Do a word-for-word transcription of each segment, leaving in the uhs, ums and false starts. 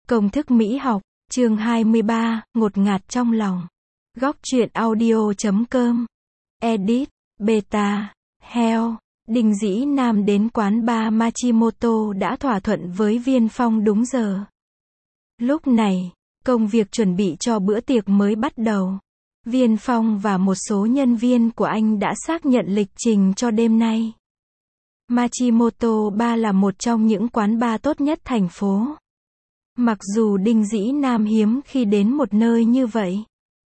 Công thức mỹ học, chương hai mươi ba, ngột ngạt trong lòng. Góc truyện audio chấm com. Edit, Beta, Hell. Đinh Dĩ Nam đến quán bar Machimoto đã thỏa thuận với Viên Phong đúng giờ. Lúc này, công việc chuẩn bị cho bữa tiệc mới bắt đầu. Viên Phong và một số nhân viên của anh đã xác nhận lịch trình cho đêm nay. Machimoto Bar là một trong những quán bar tốt nhất thành phố. Mặc dù Đinh Dĩ Nam hiếm khi đến một nơi như vậy,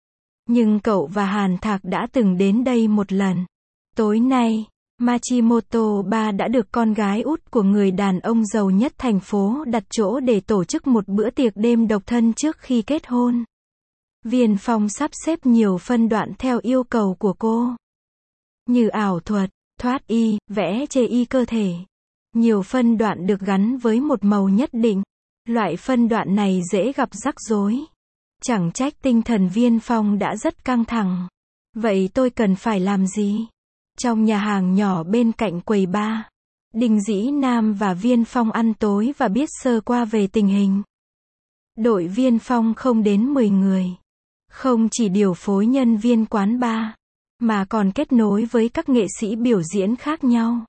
nhưng cậu và Hàn Thạc đã từng đến đây một lần. Tối nay, Machimoto Bar đã được con gái út của người đàn ông giàu nhất thành phố đặt chỗ để tổ chức một bữa tiệc đêm độc thân trước khi kết hôn. Viên Phong sắp xếp nhiều phân đoạn theo yêu cầu của cô, như ảo thuật, thoát y, vẽ chê y cơ thể. Nhiều phân đoạn được gắn với một màu nhất định. Loại phân đoạn này dễ gặp rắc rối. Chẳng trách tinh thần Viên Phong đã rất căng thẳng. Vậy tôi cần phải làm gì? Trong nhà hàng nhỏ bên cạnh quầy bar, Đinh Dĩ Nam và Viên Phong ăn tối và biết sơ qua về tình hình. Đội Viên Phong không đến mười người. Không chỉ điều phối nhân viên quán bar, mà còn kết nối với các nghệ sĩ biểu diễn khác nhau.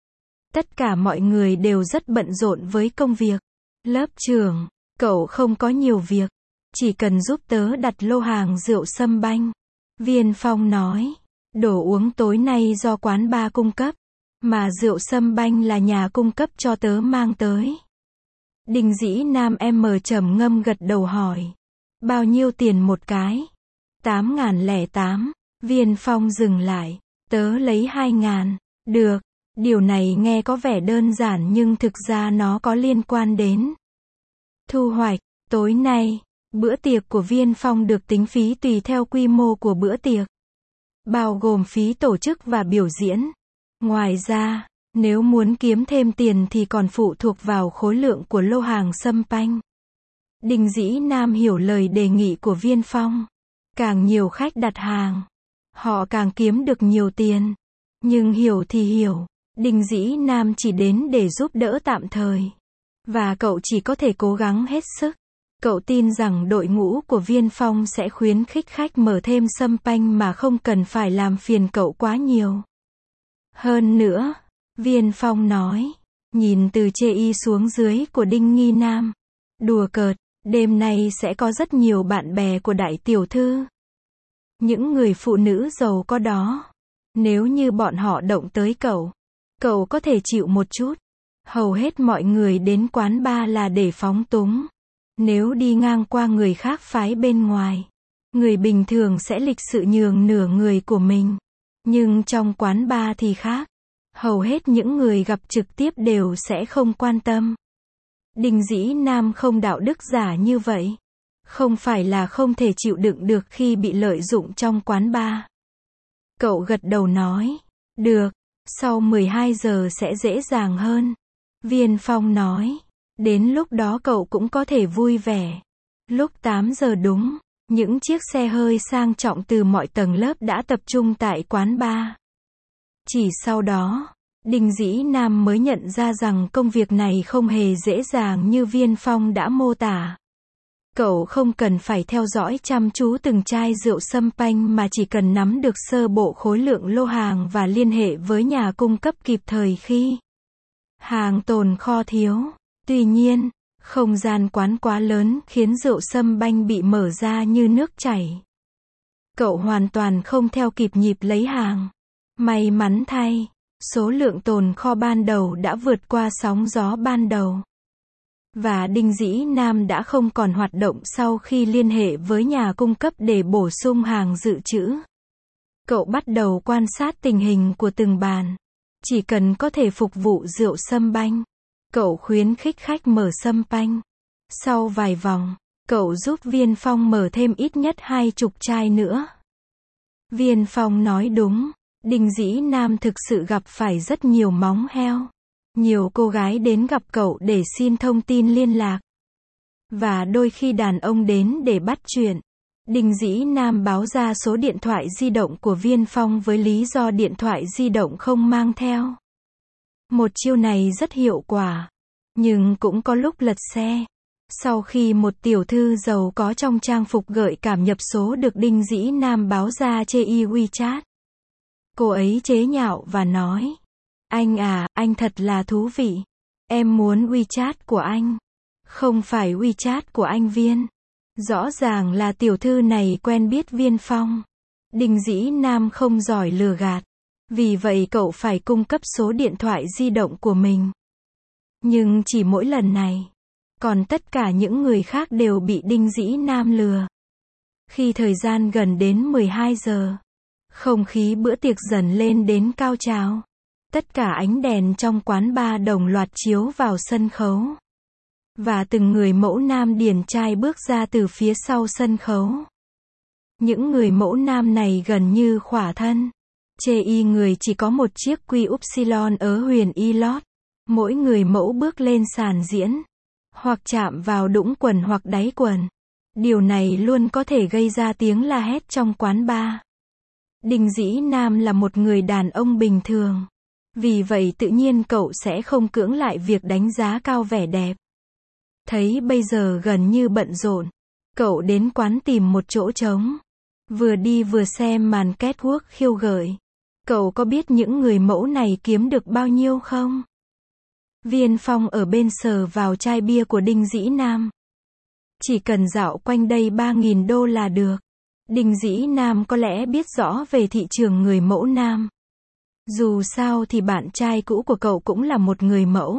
Tất cả mọi người đều rất bận rộn với công việc. Lớp trưởng, cậu không có nhiều việc, chỉ cần giúp tớ đặt lô hàng rượu sâm banh. Viên Phong nói, đồ uống tối nay do quán bar cung cấp, mà rượu sâm banh là nhà cung cấp cho tớ mang tới. Đinh Dĩ Nam em trầm ngâm gật đầu hỏi, bao nhiêu tiền một cái? tám ngàn lẻ tám. Viên Phong dừng lại, tớ lấy hai ngàn. Được. Điều này nghe có vẻ đơn giản nhưng thực ra nó có liên quan đến thu hoạch. Tối nay, bữa tiệc của Viên Phong được tính phí tùy theo quy mô của bữa tiệc, bao gồm phí tổ chức và biểu diễn. Ngoài ra, nếu muốn kiếm thêm tiền thì còn phụ thuộc vào khối lượng của lô hàng sâm banh. Đinh Dĩ Nam hiểu lời đề nghị của Viên Phong. Càng nhiều khách đặt hàng, họ càng kiếm được nhiều tiền. Nhưng hiểu thì hiểu, Đinh Dĩ Nam chỉ đến để giúp đỡ tạm thời. Và cậu chỉ có thể cố gắng hết sức. Cậu tin rằng đội ngũ của Viên Phong sẽ khuyến khích khách mở thêm sâm banh mà không cần phải làm phiền cậu quá nhiều. Hơn nữa, Viên Phong nói, nhìn từ chê y xuống dưới của Đinh Nghi Nam, đùa cợt, đêm nay sẽ có rất nhiều bạn bè của đại tiểu thư. Những người phụ nữ giàu có đó. Nếu như bọn họ động tới cậu, cậu có thể chịu một chút. Hầu hết mọi người đến quán bar là để phóng túng. Nếu đi ngang qua người khác phái bên ngoài, người bình thường sẽ lịch sự nhường nửa người của mình. Nhưng trong quán bar thì khác. Hầu hết những người gặp trực tiếp đều sẽ không quan tâm. Đinh Dĩ Nam không đạo đức giả như vậy. Không phải là không thể chịu đựng được khi bị lợi dụng trong quán bar. Cậu gật đầu nói, được, sau mười hai giờ sẽ dễ dàng hơn. Viên Phong nói, đến lúc đó cậu cũng có thể vui vẻ. Lúc tám giờ đúng, những chiếc xe hơi sang trọng từ mọi tầng lớp đã tập trung tại quán bar. Chỉ sau đó, Đinh Dĩ Nam mới nhận ra rằng công việc này không hề dễ dàng như Viên Phong đã mô tả. Cậu không cần phải theo dõi chăm chú từng chai rượu sâm banh mà chỉ cần nắm được sơ bộ khối lượng lô hàng và liên hệ với nhà cung cấp kịp thời khi hàng tồn kho thiếu. Tuy nhiên, không gian quán quá lớn khiến rượu sâm banh bị mở ra như nước chảy. Cậu hoàn toàn không theo kịp nhịp lấy hàng. May mắn thay, số lượng tồn kho ban đầu đã vượt qua sóng gió ban đầu. Và Đinh Dĩ Nam đã không còn hoạt động sau khi liên hệ với nhà cung cấp để bổ sung hàng dự trữ. Cậu bắt đầu quan sát tình hình của từng bàn. Chỉ cần có thể phục vụ rượu sâm banh, cậu khuyến khích khách mở sâm banh. Sau vài vòng, cậu giúp Viên Phong mở thêm ít nhất hai chục chai nữa. Viên Phong nói đúng, Đinh Dĩ Nam thực sự gặp phải rất nhiều móng heo. Nhiều cô gái đến gặp cậu để xin thông tin liên lạc. Và đôi khi đàn ông đến để bắt chuyện. Đinh Dĩ Nam báo ra số điện thoại di động của Viên Phong với lý do điện thoại di động không mang theo. Một chiêu này rất hiệu quả, nhưng cũng có lúc lật xe. Sau khi một tiểu thư giàu có trong trang phục gợi cảm nhập số được Đinh Dĩ Nam báo ra chê y WeChat. Cô ấy chế nhạo và nói: Anh à, anh thật là thú vị. Em muốn WeChat của anh. Không phải WeChat của anh Viên. Rõ ràng là tiểu thư này quen biết Viên Phong. Đinh Dĩ Nam không giỏi lừa gạt. Vì vậy cậu phải cung cấp số điện thoại di động của mình. Nhưng chỉ mỗi lần này. Còn tất cả những người khác đều bị Đinh Dĩ Nam lừa. Khi thời gian gần đến mười hai giờ, không khí bữa tiệc dần lên đến cao trào. Tất cả ánh đèn trong quán bar đồng loạt chiếu vào sân khấu. Và từng người mẫu nam điển trai bước ra từ phía sau sân khấu. Những người mẫu nam này gần như khỏa thân. Chê y người chỉ có một chiếc quy upsilon ở huyền y lót. Mỗi người mẫu bước lên sàn diễn. Hoặc chạm vào đũng quần hoặc đáy quần. Điều này luôn có thể gây ra tiếng la hét trong quán bar. Đinh Dĩ Nam là một người đàn ông bình thường. Vì vậy tự nhiên cậu sẽ không cưỡng lại việc đánh giá cao vẻ đẹp. Thấy bây giờ gần như bận rộn, cậu đến quán tìm một chỗ trống. Vừa đi vừa xem màn catwalk khiêu gợi. Cậu có biết những người mẫu này kiếm được bao nhiêu không? Viên Phong ở bên sờ vào chai bia của Đinh Dĩ Nam. Chỉ cần dạo quanh đây ba nghìn đô là được. Đinh Dĩ Nam có lẽ biết rõ về thị trường người mẫu nam. Dù sao thì bạn trai cũ của cậu cũng là một người mẫu.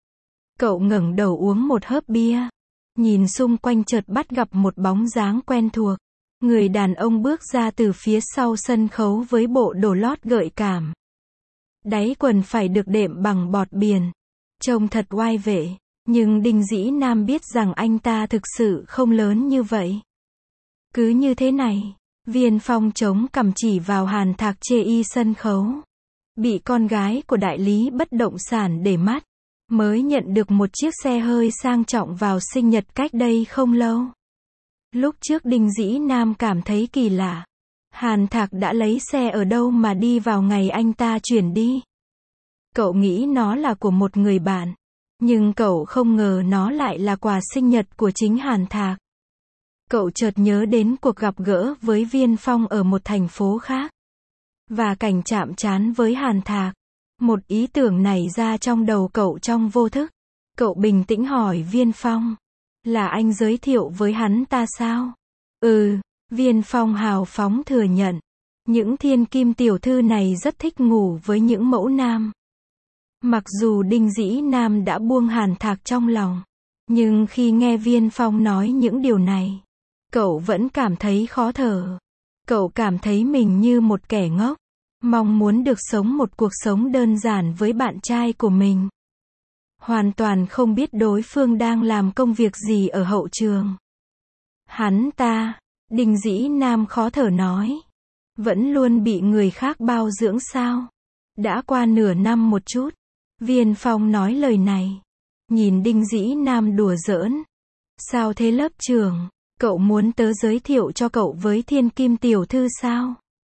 Cậu ngẩng đầu uống một hớp bia. Nhìn xung quanh chợt bắt gặp một bóng dáng quen thuộc. Người đàn ông bước ra từ phía sau sân khấu với bộ đồ lót gợi cảm. Đáy quần phải được đệm bằng bọt biển. Trông thật oai vệ. Nhưng Đinh Dĩ Nam biết rằng anh ta thực sự không lớn như vậy. Cứ như thế này, Viên Phong chống cằm chỉ vào Hàn Thạc chê y sân khấu. Bị con gái của đại lý bất động sản để mắt. Mới nhận được một chiếc xe hơi sang trọng vào sinh nhật cách đây không lâu. Lúc trước Đinh Dĩ Nam cảm thấy kỳ lạ. Hàn Thạc đã lấy xe ở đâu mà đi vào ngày anh ta chuyển đi. Cậu nghĩ nó là của một người bạn. Nhưng cậu không ngờ nó lại là quà sinh nhật của chính Hàn Thạc. Cậu chợt nhớ đến cuộc gặp gỡ với Viên Phong ở một thành phố khác. Và cảnh chạm trán với Hàn Thạc. Một ý tưởng nảy ra trong đầu cậu trong vô thức. Cậu bình tĩnh hỏi Viên Phong. Là anh giới thiệu với hắn ta sao? Ừ, Viên Phong hào phóng thừa nhận. Những thiên kim tiểu thư này rất thích ngủ với những mẫu nam. Mặc dù Đinh Dĩ Nam đã buông Hàn Thạc trong lòng. Nhưng khi nghe Viên Phong nói những điều này, cậu vẫn cảm thấy khó thở. Cậu cảm thấy mình như một kẻ ngốc. Mong muốn được sống một cuộc sống đơn giản với bạn trai của mình. Hoàn toàn không biết đối phương đang làm công việc gì ở hậu trường. Hắn ta, Đinh Dĩ Nam khó thở nói. Vẫn luôn bị người khác bao dưỡng sao? Đã qua nửa năm một chút. Viên Phong nói lời này. Nhìn Đinh Dĩ Nam đùa giỡn. Sao thế lớp trưởng? Cậu muốn tớ giới thiệu cho cậu với thiên kim tiểu thư sao?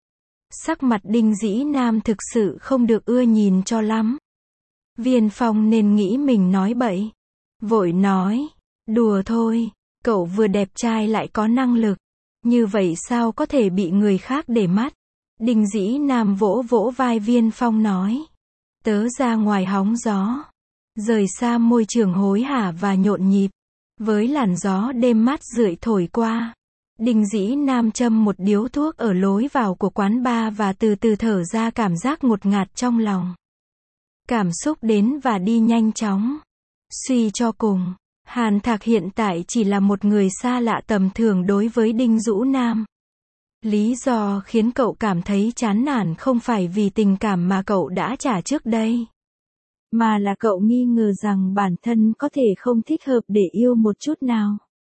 Sắc mặt Đinh Dĩ Nam thực sự không được ưa nhìn cho lắm. Viên Phong nên nghĩ mình nói bậy. Vội nói. Đùa thôi. Cậu vừa đẹp trai lại có năng lực. Như vậy sao có thể bị người khác để mắt? Đinh Dĩ Nam vỗ vỗ vai Viên Phong nói. Tớ ra ngoài hóng gió. Rời xa môi trường hối hả và nhộn nhịp. Với làn gió đêm mát rượi thổi qua. Đinh Dĩ Nam châm một điếu thuốc ở lối vào của quán bar và từ từ thở ra cảm giác ngột ngạt trong lòng. Cảm xúc đến và đi nhanh chóng. Suy cho cùng, Hàn Thạc hiện tại chỉ là một người xa lạ tầm thường đối với Đinh Dũ Nam. Lý do khiến cậu cảm thấy chán nản không phải vì tình cảm mà cậu đã trả trước đây, mà là cậu nghi ngờ rằng bản thân có thể không thích hợp để yêu một chút nào.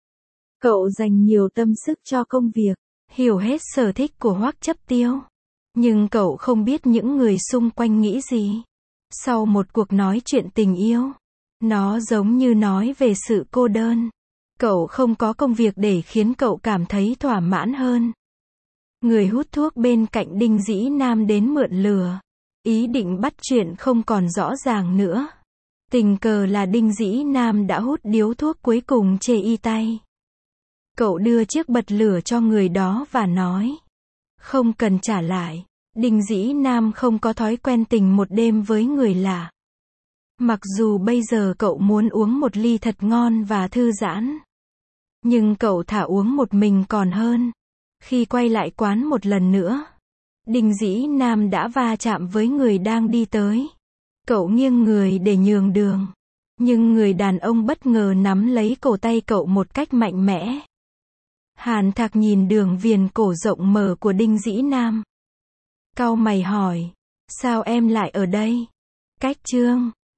Cậu dành nhiều tâm sức cho công việc, hiểu hết sở thích của Hoắc Chấp Tiêu. Nhưng cậu không biết những người xung quanh nghĩ gì. Sau một cuộc nói chuyện tình yêu, nó giống như nói về sự cô đơn. Cậu không có công việc để khiến cậu cảm thấy thỏa mãn hơn. Người hút thuốc bên cạnh Đinh Dĩ Nam đến mượn lửa. Ý định bắt chuyện không còn rõ ràng nữa. Tình cờ là Đinh Dĩ Nam đã hút điếu thuốc cuối cùng chê y tay. Cậu đưa chiếc bật lửa cho người đó và nói. Không cần trả lại. Đinh Dĩ Nam không có thói quen tình một đêm với người lạ. Mặc dù bây giờ cậu muốn uống một ly thật ngon và thư giãn. Nhưng cậu thả uống một mình còn hơn. Khi quay lại quán một lần nữa, Đinh Dĩ Nam đã va chạm với người đang đi tới. Cậu nghiêng người để nhường đường. Nhưng người đàn ông bất ngờ nắm lấy cổ tay cậu một cách mạnh mẽ. Hàn Thạc nhìn đường viền cổ rộng mở của Đinh Dĩ Nam. Cau mày hỏi. Sao em lại ở đây? Cách chương